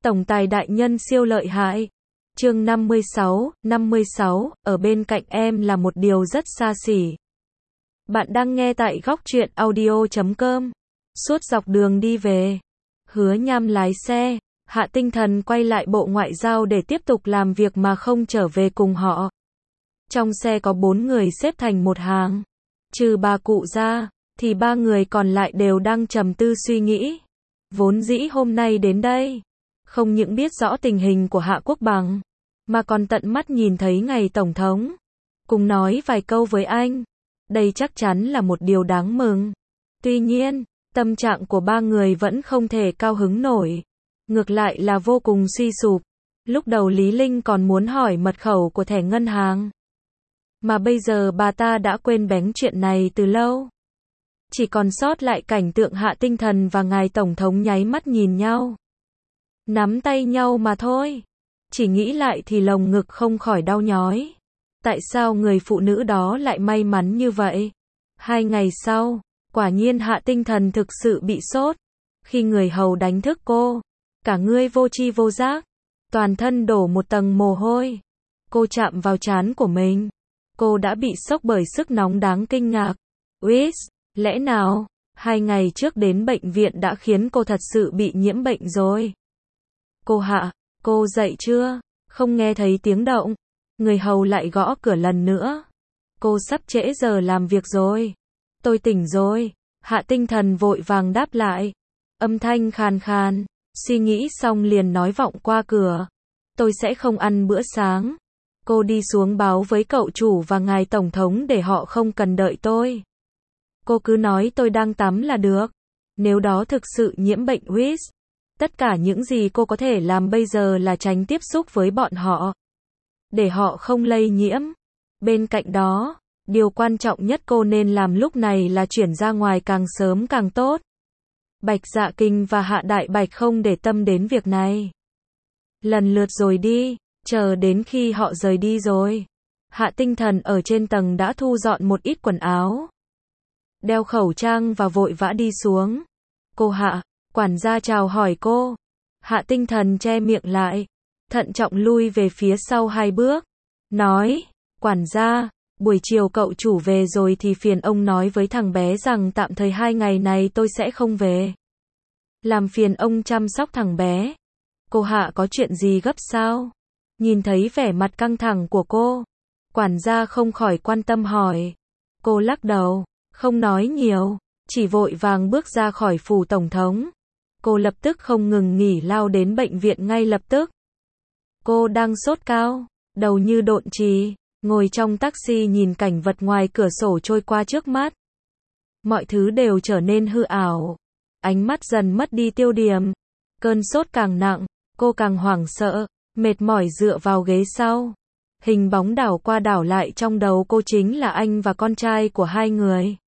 Tổng tài đại nhân siêu lợi hại. Chương 56, ở bên cạnh em là một điều rất xa xỉ. Bạn đang nghe tại góc truyện audio.com. Suốt dọc đường đi về, Hứa Nham lái xe, Hạ Tinh Thần quay lại Bộ Ngoại giao để tiếp tục làm việc mà không trở về cùng họ. Trong xe có 4 người xếp thành một hàng. Trừ bà cụ ra, thì 3 người còn lại đều đang trầm tư suy nghĩ. Vốn dĩ hôm nay đến đây, không những biết rõ tình hình của Hạ Quốc Bằng, mà còn tận mắt nhìn thấy ngày Tổng thống. Cùng nói vài câu với anh. Đây chắc chắn là một điều đáng mừng. Tuy nhiên, tâm trạng của 3 người vẫn không thể cao hứng nổi. Ngược lại là vô cùng suy sụp. Lúc đầu Lý Linh còn muốn hỏi mật khẩu của thẻ ngân hàng. Mà bây giờ bà ta đã quên bén chuyện này từ lâu. Chỉ còn sót lại cảnh tượng Hạ Tinh Thần và ngài Tổng thống nháy mắt nhìn nhau. Nắm tay nhau mà thôi. Chỉ nghĩ lại thì lồng ngực không khỏi đau nhói. Tại sao người phụ nữ đó lại may mắn như vậy? 2 ngày sau, quả nhiên Hạ Tinh Thần thực sự bị sốt. Khi người hầu đánh thức cô, cả người vô tri vô giác, toàn thân đổ một tầng mồ hôi. Cô chạm vào trán của mình. Cô đã bị sốc bởi sức nóng đáng kinh ngạc. Uýt, lẽ nào 2 ngày trước đến bệnh viện đã khiến cô thật sự bị nhiễm bệnh rồi? Cô Hạ, cô dậy chưa? Không nghe thấy tiếng động. Người hầu lại gõ cửa lần nữa. Cô sắp trễ giờ làm việc rồi. Tôi tỉnh rồi. Hạ Tinh Thần vội vàng đáp lại. Âm thanh khàn khàn. Suy nghĩ xong liền nói vọng qua cửa. Tôi sẽ không ăn bữa sáng. Cô đi xuống báo với cậu chủ và ngài Tổng thống để họ không cần đợi tôi. Cô cứ nói tôi đang tắm là được. Nếu đó thực sự nhiễm bệnh Uýt, tất cả những gì cô có thể làm bây giờ là tránh tiếp xúc với bọn họ, để họ không lây nhiễm. Bên cạnh đó, điều quan trọng nhất cô nên làm lúc này là chuyển ra ngoài càng sớm càng tốt. Bạch Dạ Kinh và Hạ Đại Bạch không để tâm đến việc này. Lần lượt rồi đi, chờ đến khi họ rời đi rồi. Hạ Tinh Thần ở trên tầng đã thu dọn một ít quần áo, đeo khẩu trang và vội vã đi xuống. Cô Hạ, quản gia chào hỏi cô. Hạ Tinh Thần che miệng lại, thận trọng lui về phía sau 2 bước. Nói, quản gia, buổi chiều cậu chủ về rồi thì phiền ông nói với thằng bé rằng tạm thời 2 ngày này tôi sẽ không về. Làm phiền ông chăm sóc thằng bé. Cô Hạ có chuyện gì gấp sao? Nhìn thấy vẻ mặt căng thẳng của cô, quản gia không khỏi quan tâm hỏi. Cô lắc đầu, không nói nhiều, chỉ vội vàng bước ra khỏi phủ Tổng thống. Cô lập tức không ngừng nghỉ lao đến bệnh viện ngay lập tức. Cô đang sốt cao, đầu như độn trì, ngồi trong taxi nhìn cảnh vật ngoài cửa sổ trôi qua trước mắt. Mọi thứ đều trở nên hư ảo. Ánh mắt dần mất đi tiêu điểm. Cơn sốt càng nặng, cô càng hoảng sợ, mệt mỏi dựa vào ghế sau. Hình bóng đảo qua đảo lại trong đầu cô chính là anh và con trai của 2 người.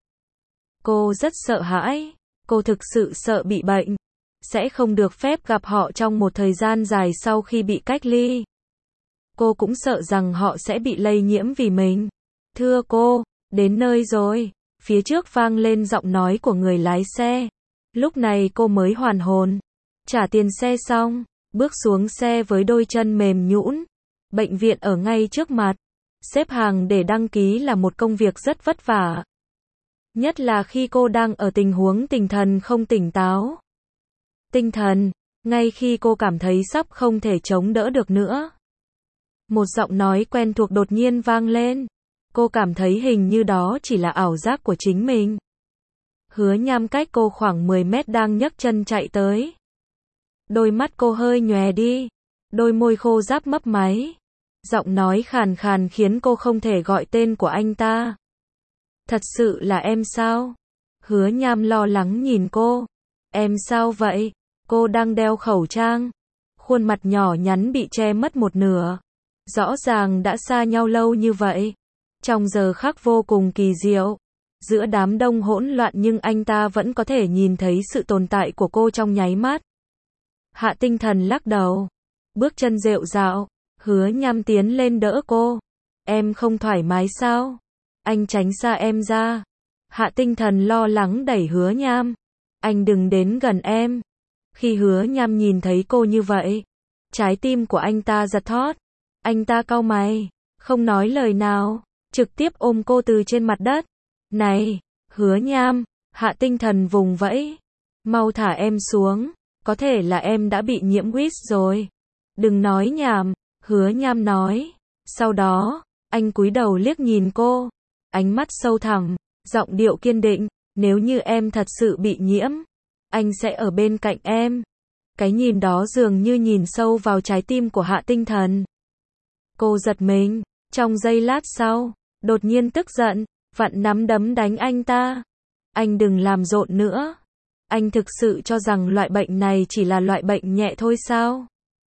Cô rất sợ hãi, cô thực sự sợ bị bệnh. Sẽ không được phép gặp họ trong một thời gian dài sau khi bị cách ly. Cô cũng sợ rằng họ sẽ bị lây nhiễm vì mình. Thưa cô, đến nơi rồi. Phía trước vang lên giọng nói của người lái xe. Lúc này cô mới hoàn hồn. Trả tiền xe xong, bước xuống xe với đôi chân mềm nhũn. Bệnh viện ở ngay trước mặt. Xếp hàng để đăng ký là một công việc rất vất vả. Nhất là khi cô đang ở tình huống tinh thần không tỉnh táo. Tinh thần, ngay khi cô cảm thấy sắp không thể chống đỡ được nữa. Một giọng nói quen thuộc đột nhiên vang lên. Cô cảm thấy hình như đó chỉ là ảo giác của chính mình. Hứa Nham cách cô khoảng 10 mét đang nhấc chân chạy tới. Đôi mắt cô hơi nhòe đi. Đôi môi khô ráp mấp máy. Giọng nói khàn khàn khiến cô không thể gọi tên của anh ta. Thật sự là em sao? Hứa Nham lo lắng nhìn cô. Em sao vậy? Cô đang đeo khẩu trang. Khuôn mặt nhỏ nhắn bị che mất một nửa. Rõ ràng đã xa nhau lâu như vậy. Trong giờ khắc vô cùng kỳ diệu. Giữa đám đông hỗn loạn nhưng anh ta vẫn có thể nhìn thấy sự tồn tại của cô trong nháy mắt. Hạ Tinh Thần lắc đầu. Bước chân rệu rạo. Hứa Nham tiến lên đỡ cô. Em không thoải mái sao? Anh tránh xa em ra. Hạ Tinh Thần lo lắng đẩy Hứa Nham. Anh đừng đến gần em. Khi Hứa Nham nhìn thấy cô như vậy, Trái tim của anh ta giật thót. Anh ta cau mày, không nói lời nào, trực tiếp ôm cô từ trên mặt đất. Này, Hứa Nham, Hạ Tinh Thần vùng vẫy. Mau thả em xuống, có thể là em đã bị nhiễm huyết rồi. Đừng nói nhảm, Hứa Nham nói. Sau đó, anh cúi đầu liếc nhìn cô, ánh mắt sâu thẳm, giọng điệu kiên định, nếu như em thật sự bị nhiễm, anh sẽ ở bên cạnh em. Cái nhìn đó dường như nhìn sâu vào trái tim của Hạ Tinh Thần. Cô giật mình, trong giây lát sau, đột nhiên tức giận, vặn nắm đấm đánh anh ta. Anh đừng làm rộn nữa. Anh thực sự cho rằng loại bệnh này chỉ là loại bệnh nhẹ thôi sao?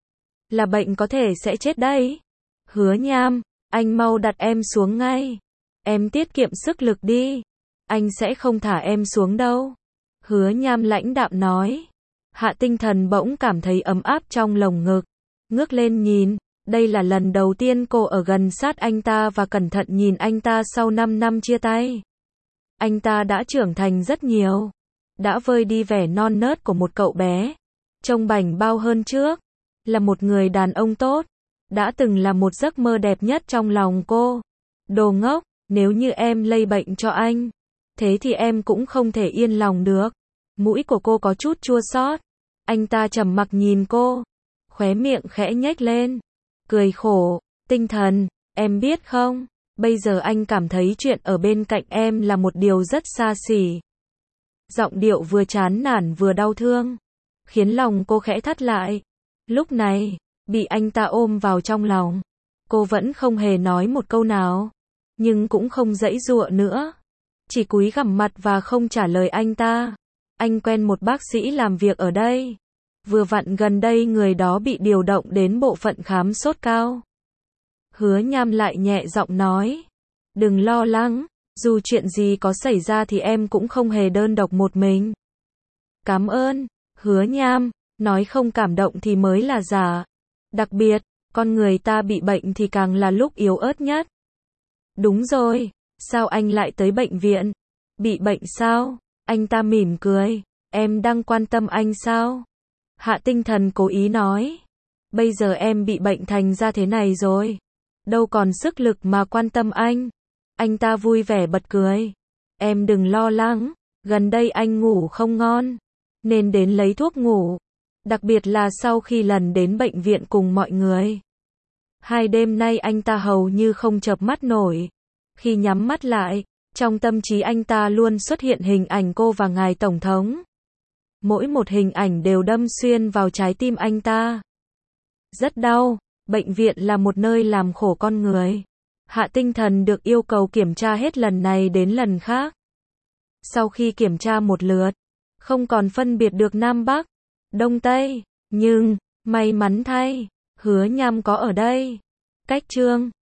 Là bệnh có thể sẽ chết đấy. Hứa Nham, anh mau đặt em xuống ngay. Em tiết kiệm sức lực đi. Anh sẽ không thả em xuống đâu. Hứa Nham lãnh đạm nói. Hạ Tinh Thần bỗng cảm thấy ấm áp trong lồng ngực. Ngước lên nhìn, đây là lần đầu tiên cô ở gần sát anh ta và cẩn thận nhìn anh ta sau 5 năm chia tay. Anh ta đã trưởng thành rất nhiều. Đã vơi đi vẻ non nớt của một cậu bé. Trông bảnh bao hơn trước. Là một người đàn ông tốt. Đã từng là một giấc mơ đẹp nhất trong lòng cô. Đồ ngốc, nếu như em lây bệnh cho anh, thế thì em cũng không thể yên lòng được. Mũi của cô có chút chua xót. Anh ta trầm mặc nhìn cô, khóe miệng khẽ nhếch lên, cười khổ. Tinh Thần, em biết không, bây giờ anh cảm thấy chuyện ở bên cạnh em là một điều rất xa xỉ. Giọng điệu vừa chán nản vừa đau thương, khiến lòng cô khẽ thắt lại. Lúc này, bị anh ta ôm vào trong lòng, cô vẫn không hề nói một câu nào, nhưng cũng không giãy giụa nữa, chỉ cúi gằm mặt và không trả lời anh ta. Anh quen một bác sĩ làm việc ở đây. Vừa vặn gần đây người đó bị điều động đến bộ phận khám sốt cao. Hứa Nham lại nhẹ giọng nói. Đừng lo lắng, dù chuyện gì có xảy ra thì em cũng không hề đơn độc một mình. Cảm ơn, Hứa Nham, nói không cảm động thì mới là giả. Đặc biệt, con người ta bị bệnh thì càng là lúc yếu ớt nhất. Đúng rồi, sao anh lại tới bệnh viện? Bị bệnh sao? Anh ta mỉm cười. Em đang quan tâm anh sao? Hạ Tinh Thần cố ý nói. Bây giờ em bị bệnh thành ra thế này rồi. Đâu còn sức lực mà quan tâm anh. Anh ta vui vẻ bật cười. Em đừng lo lắng. Gần đây anh ngủ không ngon, nên đến lấy thuốc ngủ. Đặc biệt là sau khi lần đến bệnh viện cùng mọi người. 2 đêm nay anh ta hầu như không chợp mắt nổi. Khi nhắm mắt lại, trong tâm trí anh ta luôn xuất hiện hình ảnh cô và ngài tổng thống. Mỗi một hình ảnh đều đâm xuyên vào trái tim anh ta. Rất đau, bệnh viện là một nơi làm khổ con người. Hạ Tinh Thần được yêu cầu kiểm tra hết lần này đến lần khác. Sau khi kiểm tra một lượt, không còn phân biệt được Nam Bắc, Đông Tây, nhưng, may mắn thay, Hứa Nham có ở đây. Cách chương